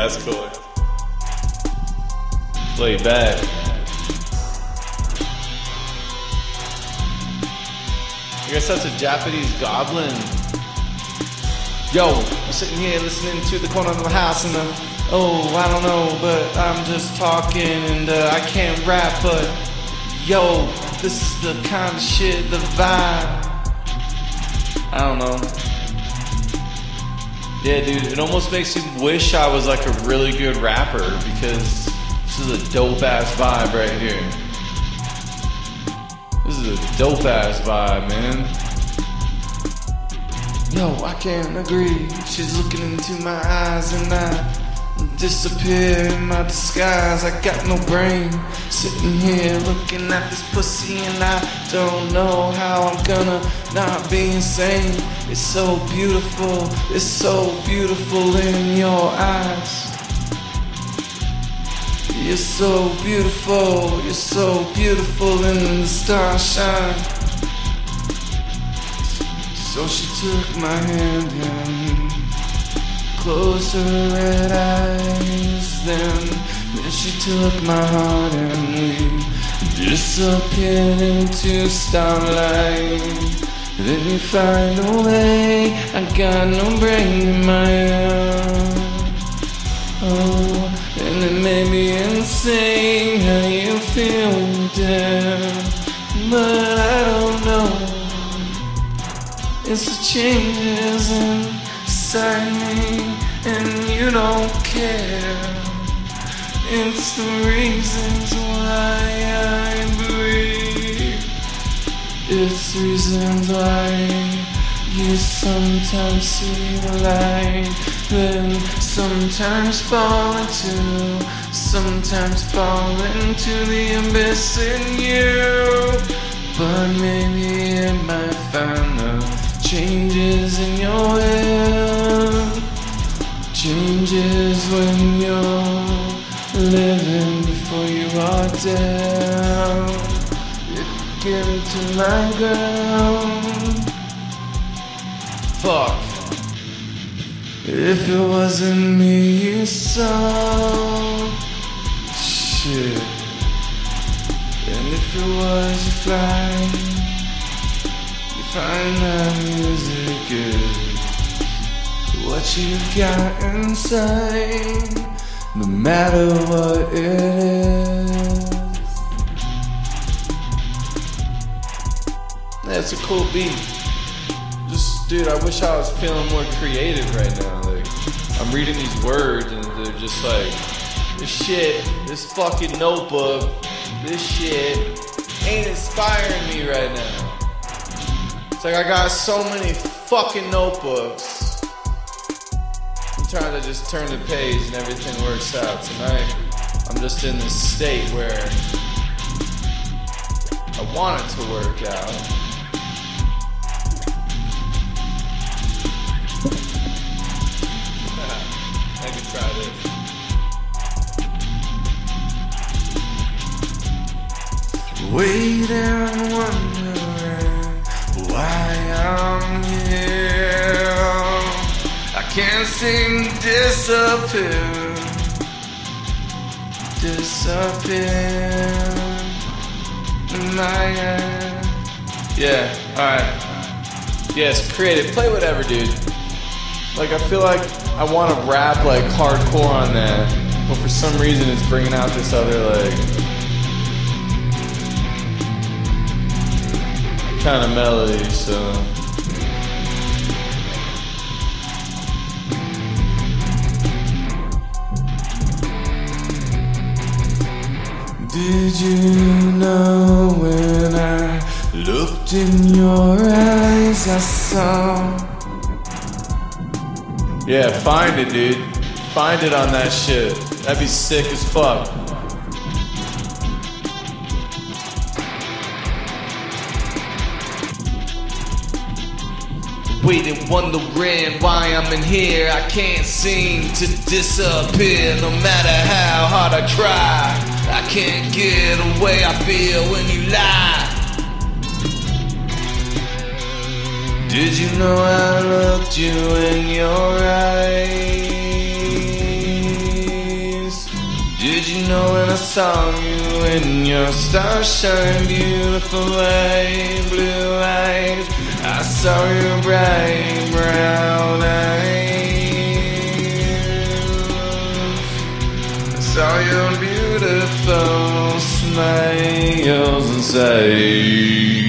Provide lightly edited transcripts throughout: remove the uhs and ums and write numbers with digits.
That's cool. Play back. I guess that's a Japanese goblin. Yo, I'm sitting here listening to the corner of the house and I don't know, but I'm just talking and I can't rap, but yo, this is the kind of shit, the vibe. I don't know. Yeah, dude, it almost makes you wish I was like a really good rapper because this is a dope ass vibe right here. This is a dope ass vibe, man. Yo, I can't agree. She's looking into my eyes and I disappear in my disguise. I got no brain. Sitting here looking at this pussy and I don't know how I'm gonna not be insane. It's so beautiful in your eyes. You're so beautiful in the starshine. So she took my hand and closed her red eyes. Then she took my heart and we disappeared into starlight. Let me find a way. I got no brain in my head. Oh, and it made me insane. How you feel dead, but I don't know. It's the changes inside me, and you don't care. It's the reasons why I breathe. It's reasons why you sometimes see the light, then sometimes fall into the abyss in you. But maybe it might find the changes in your head. Changes when you're living before you are dead. If you give it to my girl, fuck. If it wasn't me you saw, shit. And if it was you fly, you find that music is what you've got inside, no matter what it is. That's a cool beat. Just, dude, I wish I was feeling more creative right now. Like, I'm reading these words and they're just like, this shit, this fucking notebook, this shit ain't inspiring me right now. It's like I got so many fucking notebooks. I'm trying to just turn the page and everything works out. Tonight, I'm just in this state where I want it to work out. I can try this. Waiting, wondering why I'm here. I can't seem to disappear in my head. Yeah, alright. Yes, creative. Play whatever, dude. Like, I feel like I want to rap, like, hardcore on that, but for some reason it's bringing out this other, like, kind of melody, so. Did you know when I looked in your eyes I saw? Yeah, find it, dude. Find it on that shit. That'd be sick as fuck. Waiting, wondering why I'm in here. I can't seem to disappear. No matter how hard I try, I can't get away. I feel when you lie. Did you know I looked you in your eyes? know when I saw you in your starshine, beautiful light, blue eyes. I saw your bright brown eyes. I saw your beautiful smiles and say,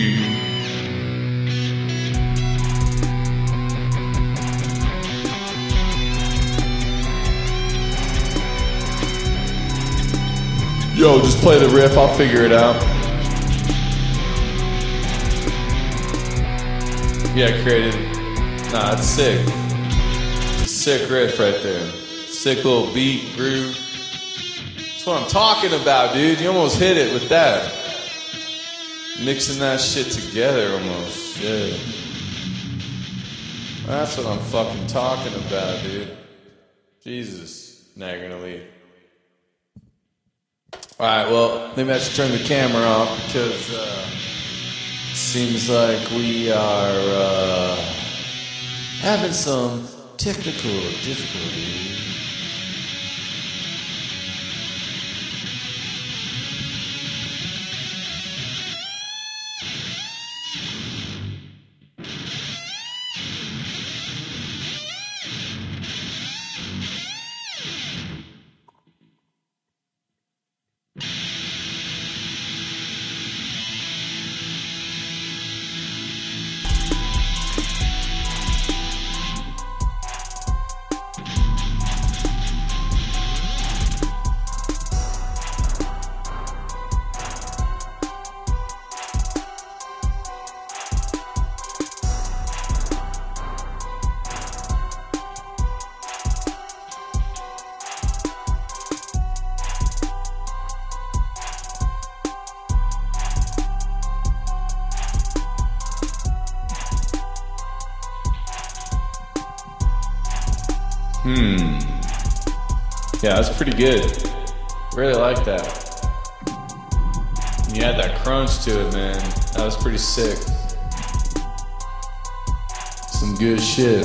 yo, just play the riff, I'll figure it out. Yeah, created. Nah, it's sick. It's a sick riff right there. Sick little beat, groove. That's what I'm talking about, dude. You almost hit it with that. Mixing that shit together almost. Yeah. That's what I'm fucking talking about, dude. Jesus. Now you're gonna leave. Alright, well, maybe I should turn the camera off because it seems like we are having some technical difficulties. Yeah, that's pretty good. Really like that. You had that crunch to it, man. That was pretty sick. Some good shit.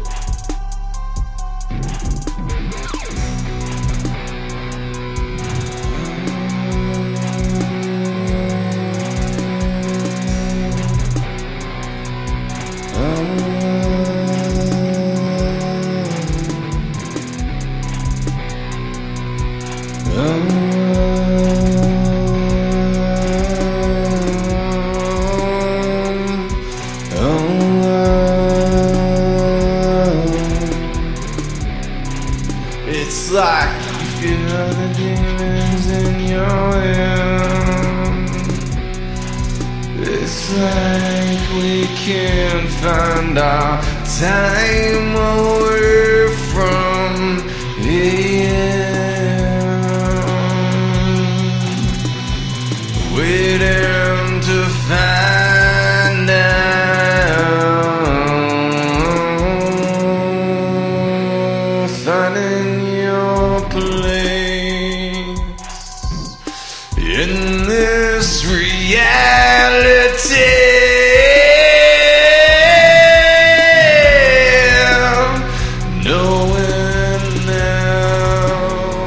It's like you feel the demons in your head. It's like we can't find our time away from here, waiting to find out, finding your place in this reality. Knowing now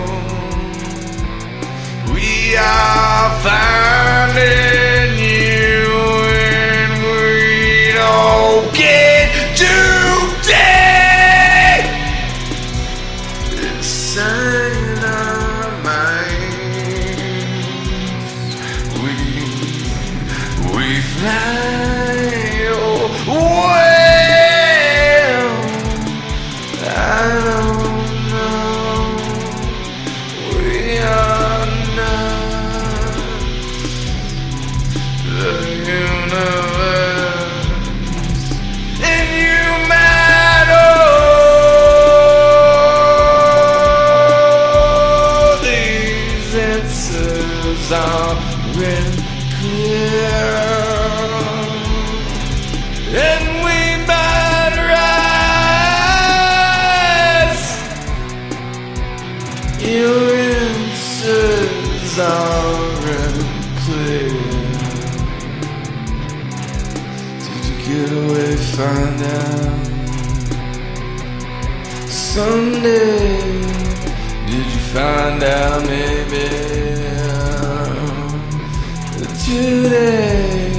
we are finding you, and we don't get today inside our minds. We fly away. I don't know. We are not the universe, and you matter. These answers are really clear, and we might rise. Your answers are really clear. Did you get away? Find out someday. Did you find out maybe today,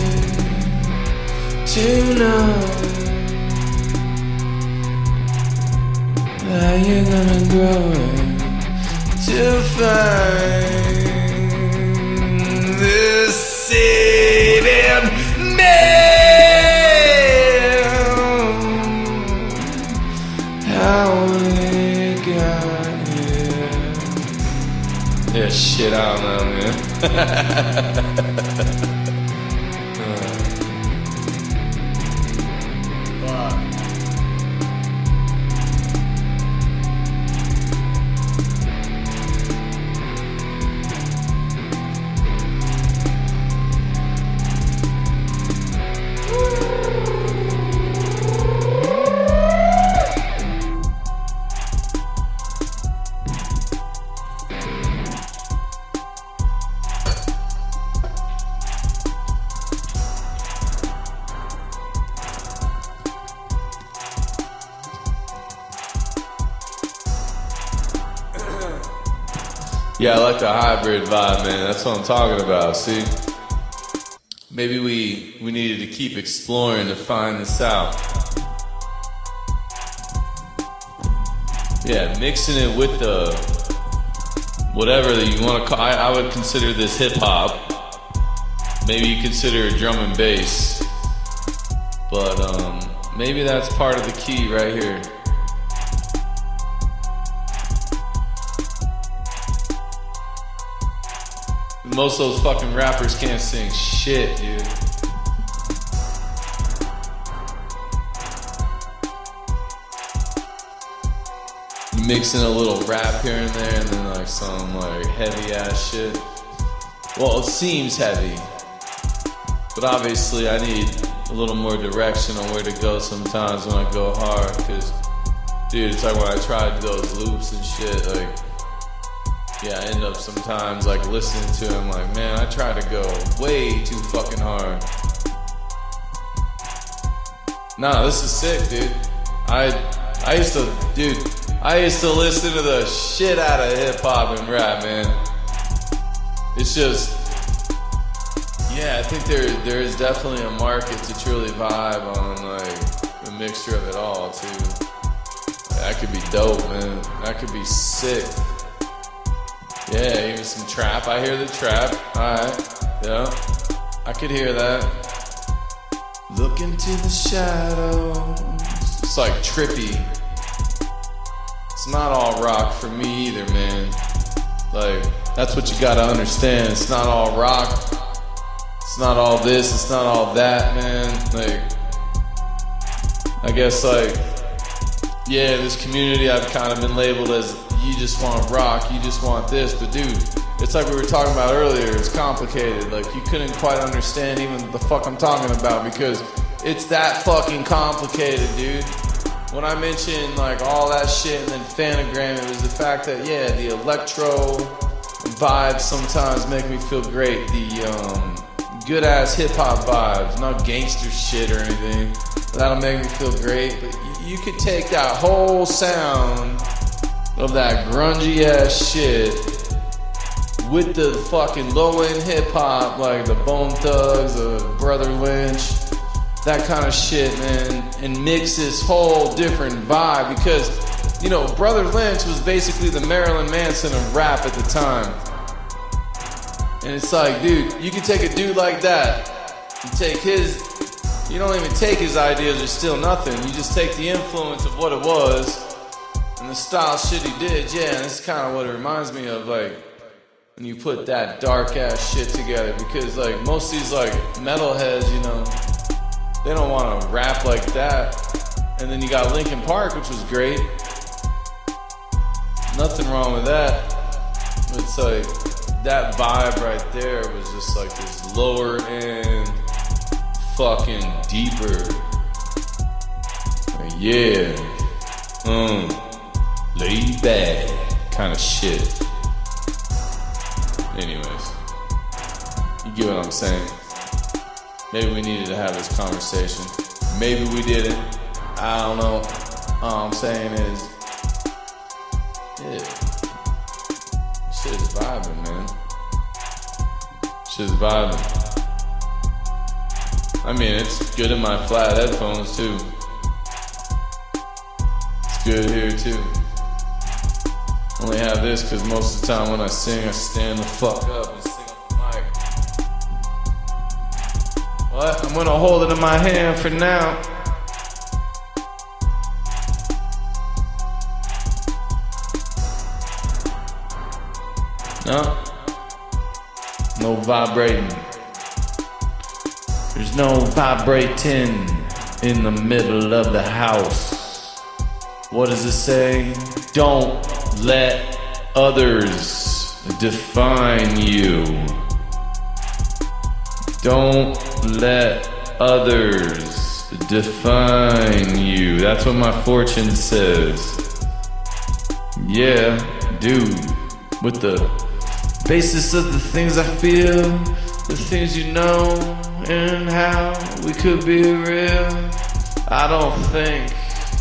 tonight, that you're gonna grow to find this saving man? How we got here? Yeah, shit, I don't know, man. Yeah, I like the hybrid vibe, man. That's what I'm talking about, see? Maybe we needed to keep exploring to find this out. Yeah, mixing it with the whatever that you want to call. I would consider this hip-hop. Maybe you consider it drum and bass. But maybe that's part of the key right here. Most of those fucking rappers can't sing shit, dude. Mixing a little rap here and there, and then like some like heavy ass shit. Well, it seems heavy, but obviously I need a little more direction on where to go sometimes when I go hard. Cause, dude, it's like when I tried those loops and shit, like, yeah, I end up sometimes like listening to him like, man, I try to go way too fucking hard. Nah, this is sick, dude. I used to listen to the shit out of hip hop and rap, man. It's just, yeah, I think there is definitely a market to truly vibe on like a mixture of it all too. That could be dope, man. That could be sick. Yeah, even some trap. I hear the trap. Alright. Yeah. I could hear that. Look into the shadows. It's like trippy. It's not all rock for me either, man. Like, that's what you gotta understand. It's not all rock. It's not all this. It's not all that, man. Like, I guess like, yeah, this community I've kind of been labeled as you just want rock, you just want this, but dude, it's like we were talking about earlier, it's complicated. Like, you couldn't quite understand even the fuck I'm talking about because it's that fucking complicated, dude. When I mentioned like all that shit and then Phanogram, it was the fact that, yeah, the electro vibes sometimes make me feel great. The good ass hip hop vibes, not gangster shit or anything, that'll make me feel great. But you could take that whole sound of that grungy ass shit with the fucking low end hip hop, like the Bone Thugs, the Brother Lynch, that kind of shit, man, and mix this whole different vibe. Because, you know, Brother Lynch was basically the Marilyn Manson of rap at the time. And it's like, dude, you can take a dude like that, you don't even take his ideas or steal nothing. You just take the influence of what it was and the style shit he did. Yeah, and that's kind of what it reminds me of, like, when you put that dark ass shit together. Because like most of these like metalheads, you know, they don't want to rap like that. And then you got Linkin Park, which was great. Nothing wrong with that. It's like that vibe right there was just like this lower end, fucking deeper. Like, yeah, laid back kind of shit. Anyways, you get what I'm saying? Maybe we needed to have this conversation. Maybe we didn't. I don't know. All I'm saying is, yeah, vibing, man. Shit's vibing. I mean, it's good in my flat headphones too. It's good here too. Only have this because most of the time when I sing, I stand the fuck up and sing on the mic. What? I'm gonna hold it in my hand for now. No vibrating. There's no vibrating in the middle of the house. What does it say? Don't let others define you. Don't let others define you. That's what my fortune says. Yeah, dude. With the basis of the things I feel, the things you know, and how we could be real. I don't think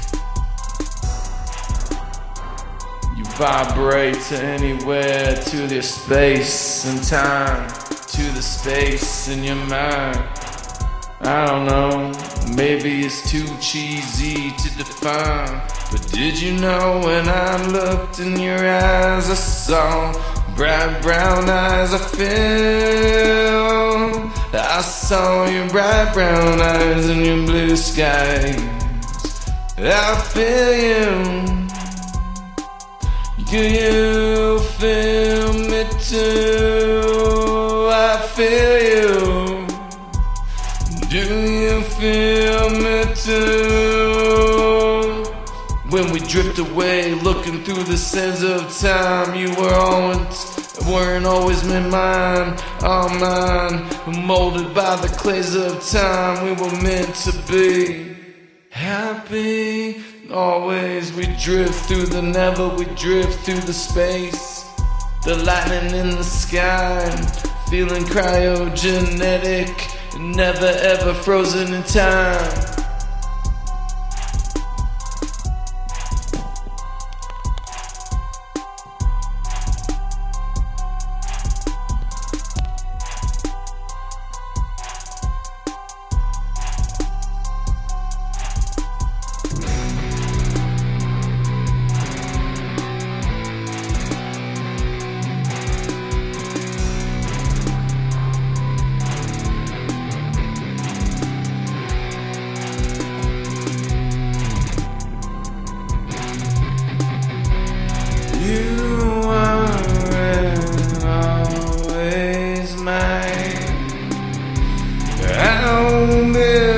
you vibrate to anywhere, to the space and time, to the space in your mind. I don't know, maybe it's too cheesy to define, but did you know when I looked in your eyes, I saw bright brown eyes, I saw your bright brown eyes and your blue skies. I feel you. Do you feel me too? I feel you. Do you feel me too? When we drift away, looking through the sands of time, you weren't always mine, all mine, molded by the clays of time. We were meant to be happy. Always we drift through the never, we drift through the space, the lightning in the sky, feeling cryogenetic, never ever frozen in time. You weren't always mine. I'll be